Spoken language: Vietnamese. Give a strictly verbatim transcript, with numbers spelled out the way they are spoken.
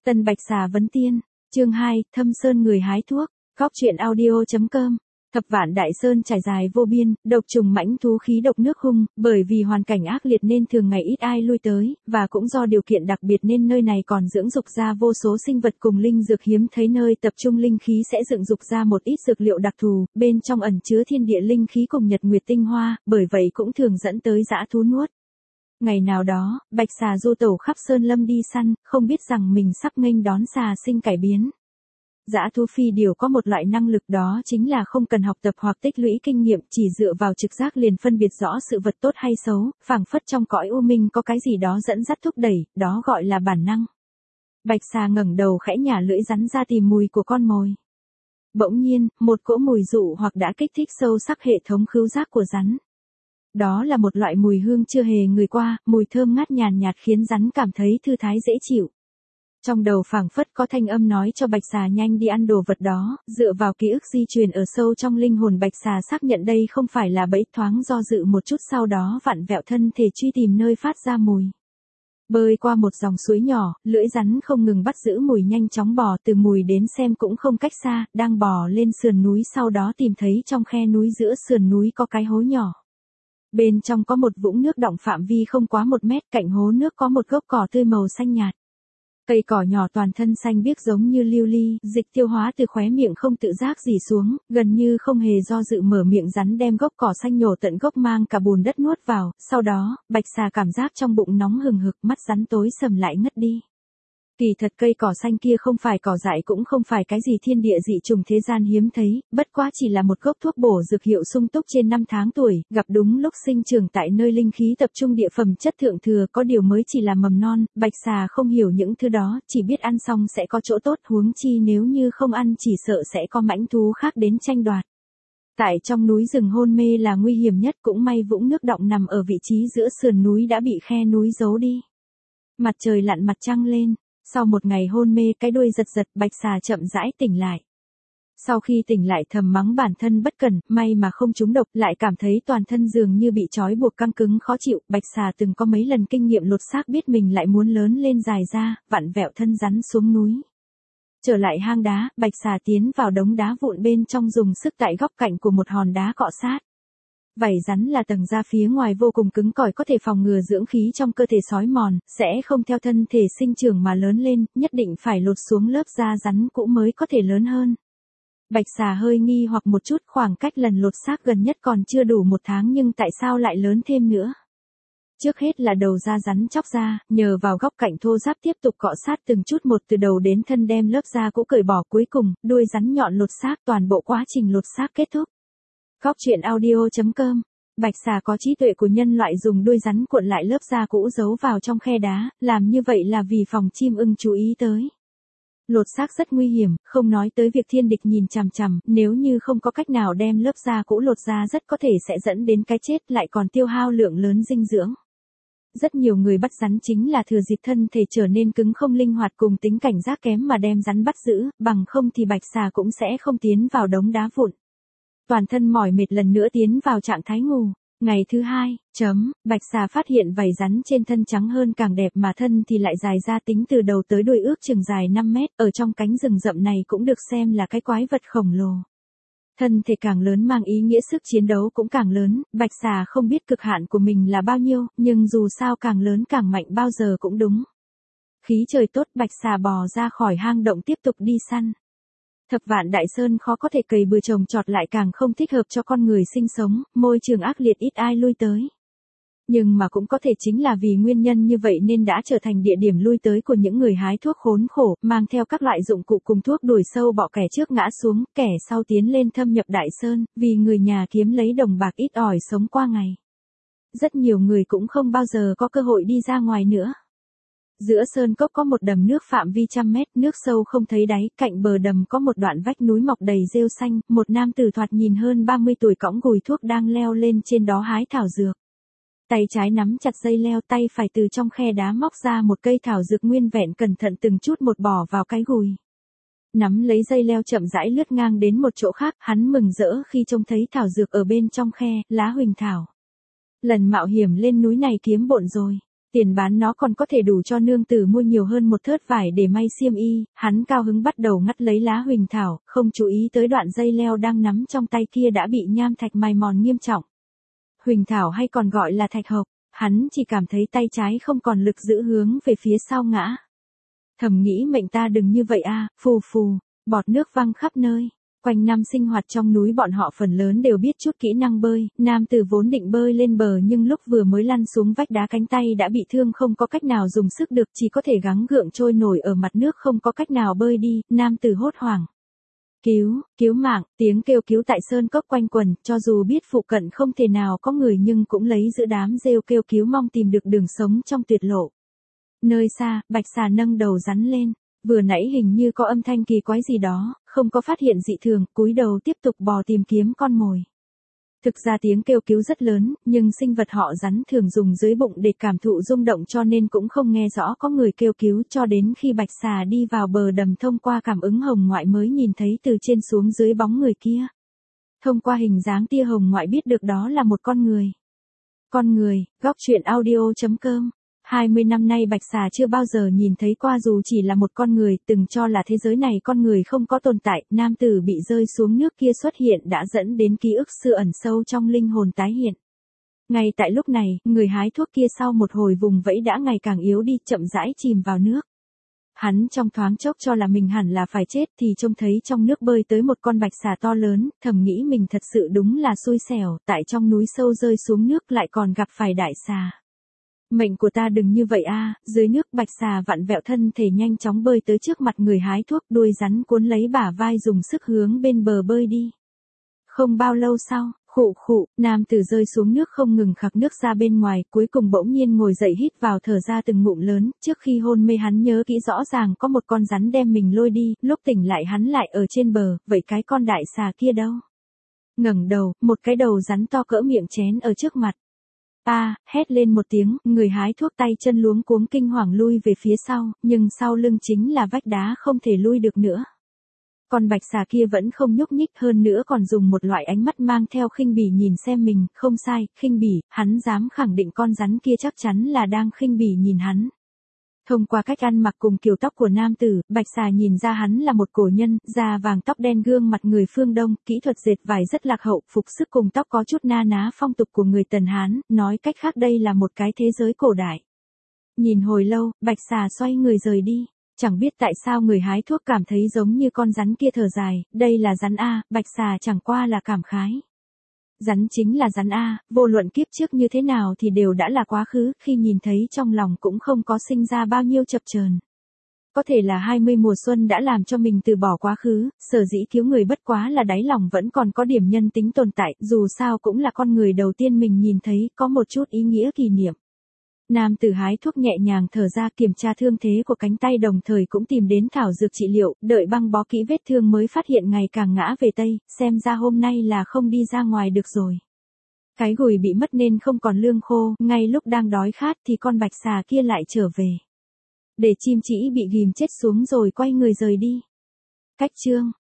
Tân Bạch Xà vấn tiên, chương hai, Thâm Sơn người hái thuốc, góc truyện audio chấm com. Thập vạn đại sơn trải dài vô biên, độc trùng mãnh thú khí độc nước hung, bởi vì hoàn cảnh ác liệt nên thường ngày ít ai lui tới, và cũng do điều kiện đặc biệt nên nơi này còn dưỡng dục ra vô số sinh vật cùng linh dược hiếm thấy, nơi tập trung linh khí sẽ dựng dục ra một ít dược liệu đặc thù, bên trong ẩn chứa thiên địa linh khí cùng nhật nguyệt tinh hoa, bởi vậy cũng thường dẫn tới dã thú nuốt. Ngày nào đó, Bạch Xà du tẩu khắp sơn lâm đi săn, không biết rằng mình sắp nghênh đón xà sinh cải biến. Dã thú phi điều có một loại năng lực, đó chính là không cần học tập hoặc tích lũy kinh nghiệm, chỉ dựa vào trực giác liền phân biệt rõ sự vật tốt hay xấu, phảng phất trong cõi u minh có cái gì đó dẫn dắt thúc đẩy, đó gọi là bản năng. Bạch Xà ngẩng đầu khẽ nhả lưỡi rắn ra tìm mùi của con mồi. Bỗng nhiên, một cỗ mùi dụ hoặc đã kích thích sâu sắc hệ thống khứu giác của rắn. Đó là một loại mùi hương chưa hề ngửi qua, mùi thơm ngát nhàn nhạt khiến rắn cảm thấy thư thái dễ chịu. Trong đầu phảng phất có thanh âm nói cho Bạch Xà nhanh đi ăn đồ vật đó, dựa vào ký ức di truyền ở sâu trong linh hồn, Bạch Xà xác nhận đây không phải là bẫy, thoáng do dự một chút sau đó vặn vẹo thân thể truy tìm nơi phát ra mùi. Bơi qua một dòng suối nhỏ, lưỡi rắn không ngừng bắt giữ mùi, nhanh chóng bò từ mùi đến xem cũng không cách xa, đang bò lên sườn núi, sau đó tìm thấy trong khe núi giữa sườn núi có cái hố nhỏ. Bên trong có một vũng nước đọng phạm vi không quá một mét, cạnh hố nước có một gốc cỏ tươi màu xanh nhạt. Cây cỏ nhỏ toàn thân xanh biếc giống như lưu ly, dịch tiêu hóa từ khóe miệng không tự giác rỉ xuống, gần như không hề do dự mở miệng, rắn đem gốc cỏ xanh nhổ tận gốc mang cả bùn đất nuốt vào, sau đó, Bạch Xà cảm giác trong bụng nóng hừng hực, mắt rắn tối sầm lại ngất đi. Kỳ thật cây cỏ xanh kia không phải cỏ dại, cũng không phải cái gì thiên địa dị trùng thế gian hiếm thấy, bất quá chỉ là một gốc thuốc bổ dược hiệu sung túc trên năm tháng tuổi, gặp đúng lúc sinh trưởng tại nơi linh khí tập trung, địa phẩm chất thượng thừa, có điều mới chỉ là mầm non. Bạch Xà không hiểu những thứ đó, chỉ biết ăn xong sẽ có chỗ tốt, huống chi nếu như không ăn chỉ sợ sẽ có mãnh thú khác đến tranh đoạt. Tại trong núi rừng hôn mê là nguy hiểm nhất, cũng may vũng nước đọng nằm ở vị trí giữa sườn núi đã bị khe núi giấu đi. Mặt trời lặn mặt trăng lên. Sau một ngày hôn mê, cái đuôi giật giật, Bạch Xà chậm rãi tỉnh lại. Sau khi tỉnh lại thầm mắng bản thân bất cẩn, may mà không trúng độc, lại cảm thấy toàn thân dường như bị trói buộc căng cứng khó chịu. Bạch Xà từng có mấy lần kinh nghiệm lột xác, biết mình lại muốn lớn lên dài ra, vặn vẹo thân rắn xuống núi. Trở lại hang đá, Bạch Xà tiến vào đống đá vụn bên trong, dùng sức tại góc cạnh của một hòn đá cọ sát. Vảy rắn là tầng da phía ngoài vô cùng cứng cỏi, có thể phòng ngừa dưỡng khí trong cơ thể xói mòn, sẽ không theo thân thể sinh trưởng mà lớn lên, nhất định phải lột xuống lớp da rắn cũ mới có thể lớn hơn. Bạch Xà hơi nghi hoặc một chút, khoảng cách lần lột xác gần nhất còn chưa đủ một tháng nhưng tại sao lại lớn thêm nữa? Trước hết là đầu da rắn chóc ra, nhờ vào góc cạnh thô ráp tiếp tục cọ sát từng chút một từ đầu đến thân, đem lớp da cũ cởi bỏ, cuối cùng, đuôi rắn nhọn lột xác, toàn bộ quá trình lột xác kết thúc. Góc truyện audio chấm com. Bạch Xà có trí tuệ của nhân loại, dùng đuôi rắn cuộn lại lớp da cũ giấu vào trong khe đá, làm như vậy là vì phòng chim ưng chú ý tới. Lột xác rất nguy hiểm, không nói tới việc thiên địch nhìn chằm chằm, nếu như không có cách nào đem lớp da cũ lột ra rất có thể sẽ dẫn đến cái chết, lại còn tiêu hao lượng lớn dinh dưỡng. Rất nhiều người bắt rắn chính là thừa dịp thân thể trở nên cứng không linh hoạt cùng tính cảnh giác kém mà đem rắn bắt giữ, bằng không thì Bạch Xà cũng sẽ không tiến vào đống đá vụn. Toàn thân mỏi mệt lần nữa tiến vào trạng thái ngủ. Ngày thứ hai, chấm, Bạch Xà phát hiện vảy rắn trên thân trắng hơn càng đẹp, mà thân thì lại dài ra, tính từ đầu tới đuôi ước chừng dài năm mét, ở trong cánh rừng rậm này cũng được xem là cái quái vật khổng lồ. Thân thể càng lớn mang ý nghĩa sức chiến đấu cũng càng lớn, Bạch Xà không biết cực hạn của mình là bao nhiêu, nhưng dù sao càng lớn càng mạnh bao giờ cũng đúng. Khí trời tốt, Bạch Xà bò ra khỏi hang động tiếp tục đi săn. Thập vạn đại sơn khó có thể cày bừa trồng trọt, lại càng không thích hợp cho con người sinh sống, môi trường ác liệt ít ai lui tới. Nhưng mà cũng có thể chính là vì nguyên nhân như vậy nên đã trở thành địa điểm lui tới của những người hái thuốc khốn khổ, mang theo các loại dụng cụ cùng thuốc đuổi sâu bọ, kẻ trước ngã xuống, kẻ sau tiến lên thâm nhập đại sơn, vì người nhà kiếm lấy đồng bạc ít ỏi sống qua ngày. Rất nhiều người cũng không bao giờ có cơ hội đi ra ngoài nữa. Giữa sơn cốc có một đầm nước phạm vi trăm mét, nước sâu không thấy đáy, cạnh bờ đầm có một đoạn vách núi mọc đầy rêu xanh, một nam tử thoạt nhìn hơn ba mươi tuổi cõng gùi thuốc đang leo lên trên đó hái thảo dược. Tay trái nắm chặt dây leo, tay phải từ trong khe đá móc ra một cây thảo dược nguyên vẹn, cẩn thận từng chút một bỏ vào cái gùi. Nắm lấy dây leo chậm rãi lướt ngang đến một chỗ khác, hắn mừng rỡ khi trông thấy thảo dược ở bên trong khe, lá huỳnh thảo. Lần mạo hiểm lên núi này kiếm bộn rồi. Tiền bán nó còn có thể đủ cho nương tử mua nhiều hơn một thớt vải để may xiêm y, hắn cao hứng bắt đầu ngắt lấy lá huỳnh thảo, không chú ý tới đoạn dây leo đang nắm trong tay kia đã bị nham thạch mài mòn nghiêm trọng. Huỳnh thảo hay còn gọi là thạch hộc, hắn chỉ cảm thấy tay trái không còn lực giữ hướng về phía sau ngã. Thầm nghĩ mệnh ta đừng như vậy a, phù phù, bọt nước văng khắp nơi. Quanh năm sinh hoạt trong núi bọn họ phần lớn đều biết chút kỹ năng bơi, nam tử vốn định bơi lên bờ nhưng lúc vừa mới lăn xuống vách đá cánh tay đã bị thương không có cách nào dùng sức được, chỉ có thể gắng gượng trôi nổi ở mặt nước không có cách nào bơi đi, nam tử hốt hoảng. Cứu, cứu mạng, tiếng kêu cứu tại sơn cốc quanh quần, cho dù biết phụ cận không thể nào có người nhưng cũng lấy giữa đám rêu kêu cứu mong tìm được đường sống trong tuyệt lộ. Nơi xa, bạch xà nâng đầu rắn lên. Vừa nãy hình như có âm thanh kỳ quái gì đó, không có phát hiện dị thường, cúi đầu tiếp tục bò tìm kiếm con mồi. Thực ra tiếng kêu cứu rất lớn, nhưng sinh vật họ rắn thường dùng dưới bụng để cảm thụ rung động cho nên cũng không nghe rõ có người kêu cứu cho đến khi bạch xà đi vào bờ đầm thông qua cảm ứng hồng ngoại mới nhìn thấy từ trên xuống dưới bóng người kia. Thông qua hình dáng tia hồng ngoại biết được đó là một con người. Con người, góc truyện audio chấm com. hai mươi năm nay bạch xà chưa bao giờ nhìn thấy qua dù chỉ là một con người, từng cho là thế giới này con người không có tồn tại, nam tử bị rơi xuống nước kia xuất hiện đã dẫn đến ký ức xưa ẩn sâu trong linh hồn tái hiện. Ngay tại lúc này, người hái thuốc kia sau một hồi vùng vẫy đã ngày càng yếu đi, chậm rãi chìm vào nước. Hắn trong thoáng chốc cho là mình hẳn là phải chết thì trông thấy trong nước bơi tới một con bạch xà to lớn, thầm nghĩ mình thật sự đúng là xui xẻo, tại trong núi sâu rơi xuống nước lại còn gặp phải đại xà. Mệnh của ta đừng như vậy a, dưới nước bạch xà vặn vẹo thân thể nhanh chóng bơi tới trước mặt người hái thuốc, đuôi rắn cuốn lấy bả vai dùng sức hướng bên bờ bơi đi. Không bao lâu sau, khụ khụ, nam tử rơi xuống nước không ngừng khạc nước ra bên ngoài, cuối cùng bỗng nhiên ngồi dậy hít vào thở ra từng ngụm lớn, trước khi hôn mê hắn nhớ kỹ rõ ràng có một con rắn đem mình lôi đi, lúc tỉnh lại hắn lại ở trên bờ, vậy cái con đại xà kia đâu? Ngẩng đầu, một cái đầu rắn to cỡ miệng chén ở trước mặt. A, à, hét lên một tiếng, người hái thuốc tay chân luống cuống kinh hoàng lui về phía sau, nhưng sau lưng chính là vách đá không thể lui được nữa. Con bạch xà kia vẫn không nhúc nhích, hơn nữa còn dùng một loại ánh mắt mang theo khinh bỉ nhìn xem mình, không sai, khinh bỉ, hắn dám khẳng định con rắn kia chắc chắn là đang khinh bỉ nhìn hắn. Thông qua cách ăn mặc cùng kiểu tóc của nam tử, bạch xà nhìn ra hắn là một cổ nhân, da vàng tóc đen gương mặt người phương Đông, kỹ thuật dệt vải rất lạc hậu, phục sức cùng tóc có chút na ná phong tục của người Tần Hán, nói cách khác đây là một cái thế giới cổ đại. Nhìn hồi lâu, bạch xà xoay người rời đi. Chẳng biết tại sao người hái thuốc cảm thấy giống như con rắn kia thở dài, đây là rắn A, bạch xà chẳng qua là cảm khái. Rắn chính là rắn A, vô luận kiếp trước như thế nào thì đều đã là quá khứ, khi nhìn thấy trong lòng cũng không có sinh ra bao nhiêu chập chờn. Có thể là hai mươi mùa xuân đã làm cho mình từ bỏ quá khứ, sở dĩ thiếu người bất quá là đáy lòng vẫn còn có điểm nhân tính tồn tại, dù sao cũng là con người đầu tiên mình nhìn thấy, có một chút ý nghĩa kỷ niệm. Nam tử hái thuốc nhẹ nhàng thở ra kiểm tra thương thế của cánh tay đồng thời cũng tìm đến thảo dược trị liệu, đợi băng bó kỹ vết thương mới phát hiện ngày càng ngã về tây, xem ra hôm nay là không đi ra ngoài được rồi. Cái gùi bị mất nên không còn lương khô, ngay lúc đang đói khát thì con bạch xà kia lại trở về. Để chim chỉ bị ghim chết xuống rồi quay người rời đi. Cách chương